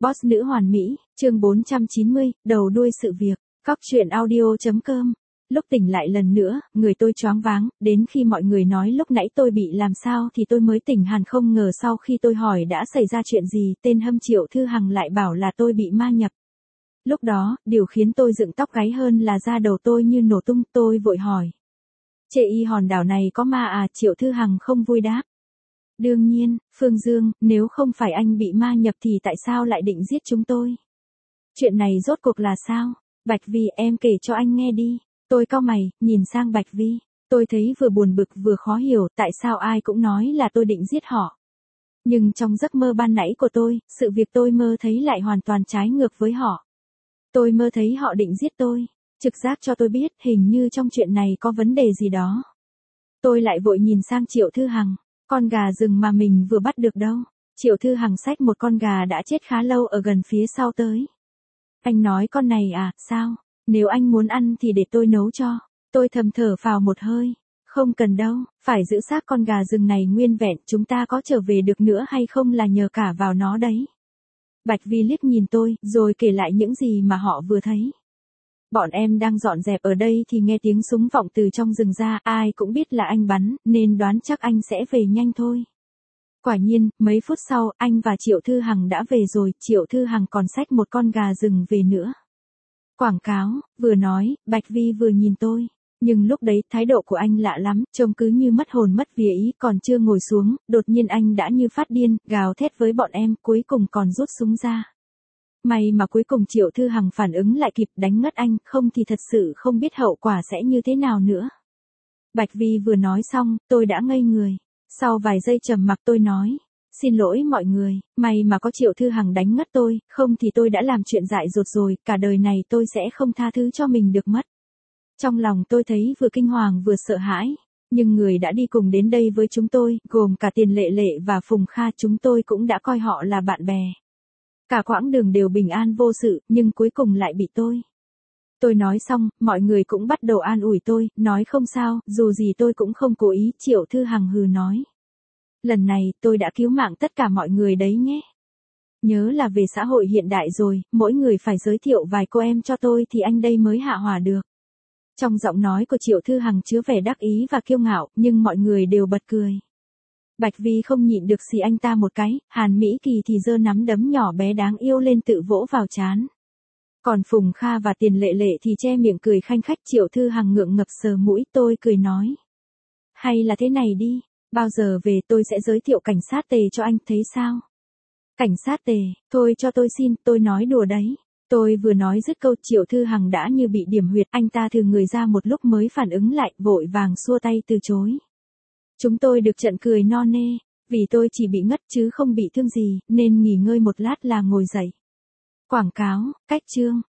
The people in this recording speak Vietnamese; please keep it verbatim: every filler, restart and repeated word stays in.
Boss nữ hoàn mỹ, chương bốn trăm chín mươi, đầu đuôi sự việc, Cóc truyện audio chấm com. Lúc tỉnh lại lần nữa, người tôi choáng váng, đến khi mọi người nói lúc nãy tôi bị làm sao thì tôi mới tỉnh hẳn. Không ngờ sau khi tôi hỏi đã xảy ra chuyện gì, tên hâm Triệu Thư Hằng lại bảo là tôi bị ma nhập. Lúc đó, điều khiến tôi dựng tóc gáy hơn là da đầu tôi như nổ tung. Tôi vội hỏi: "Chê y hòn đảo này có ma à?" Triệu Thư Hằng không vui đáp: "Đương nhiên, Phương Dương, nếu không phải anh bị ma nhập thì tại sao lại định giết chúng tôi? Chuyện này rốt cuộc là sao?" "Bạch Vi, em kể cho anh nghe đi." Tôi cau mày, nhìn sang Bạch Vi. Tôi thấy vừa buồn bực vừa khó hiểu tại sao ai cũng nói là tôi định giết họ. Nhưng trong giấc mơ ban nãy của tôi, sự việc tôi mơ thấy lại hoàn toàn trái ngược với họ. Tôi mơ thấy họ định giết tôi. Trực giác cho tôi biết hình như trong chuyện này có vấn đề gì đó. Tôi lại vội nhìn sang Triệu Thư Hằng. "Con gà rừng mà mình vừa bắt được đâu?" Triệu Thư Hằng xách một con gà đã chết khá lâu ở gần phía sau tới. "Anh nói con này à, sao? Nếu anh muốn ăn thì để tôi nấu cho." Tôi thầm thở phào một hơi. "Không cần đâu, phải giữ xác con gà rừng này nguyên vẹn, chúng ta có trở về được nữa hay không là nhờ cả vào nó đấy." Bạch Vi liếc nhìn tôi, rồi kể lại những gì mà họ vừa thấy. "Bọn em đang dọn dẹp ở đây thì nghe tiếng súng vọng từ trong rừng ra, ai cũng biết là anh bắn, nên đoán chắc anh sẽ về nhanh thôi." Quả nhiên, mấy phút sau, anh và Triệu Thư Hằng đã về rồi. Triệu Thư Hằng còn xách một con gà rừng về nữa. Quảng cáo, vừa nói, Bạch Vi vừa nhìn tôi. Nhưng lúc đấy, thái độ của anh lạ lắm, trông cứ như mất hồn mất vía ý. Còn chưa ngồi xuống, đột nhiên anh đã như phát điên, gào thét với bọn em, cuối cùng còn rút súng ra. May mà cuối cùng Triệu Thư Hằng phản ứng lại kịp, đánh ngất anh, không thì thật sự không biết hậu quả sẽ như thế nào nữa. Bạch Vi vừa nói xong, tôi đã ngây người. Sau vài giây trầm mặc tôi nói: "Xin lỗi mọi người, may mà có Triệu Thư Hằng đánh ngất tôi, không thì tôi đã làm chuyện dại dột rồi, cả đời này tôi sẽ không tha thứ cho mình được mất." Trong lòng tôi thấy vừa kinh hoàng vừa sợ hãi, nhưng người đã đi cùng đến đây với chúng tôi, gồm cả Tiền Lệ Lệ và Phùng Kha, chúng tôi cũng đã coi họ là bạn bè. Cả quãng đường đều bình an vô sự, nhưng cuối cùng lại bị tôi. Tôi nói xong, mọi người cũng bắt đầu an ủi tôi, nói không sao, dù gì tôi cũng không cố ý. Triệu Thư Hằng hừ nói: "Lần này, tôi đã cứu mạng tất cả mọi người đấy nhé. Nhớ là về xã hội hiện đại rồi, mỗi người phải giới thiệu vài cô em cho tôi thì anh đây mới hạ hỏa được." Trong giọng nói của Triệu Thư Hằng chứa vẻ đắc ý và kiêu ngạo, nhưng mọi người đều bật cười. Bạch Vi không nhịn được xì anh ta một cái, Hàn Mỹ Kỳ thì giơ nắm đấm nhỏ bé đáng yêu lên tự vỗ vào trán. Còn Phùng Kha và Tiền Lệ Lệ thì che miệng cười khanh khách. Triệu Thư Hằng ngượng ngập sờ mũi. Tôi cười nói: "Hay là thế này đi, bao giờ về tôi sẽ giới thiệu cảnh sát Tề cho anh, thấy sao?" "Cảnh sát Tề, thôi cho tôi xin, tôi nói đùa đấy." Tôi vừa nói dứt câu, Triệu Thư Hằng đã như bị điểm huyệt, anh ta thừ người ra một lúc mới phản ứng lại, vội vàng xua tay từ chối. Chúng tôi được trận cười no nê, vì tôi chỉ bị ngất chứ không bị thương gì, nên nghỉ ngơi một lát là ngồi dậy. Quảng cáo, cách chương.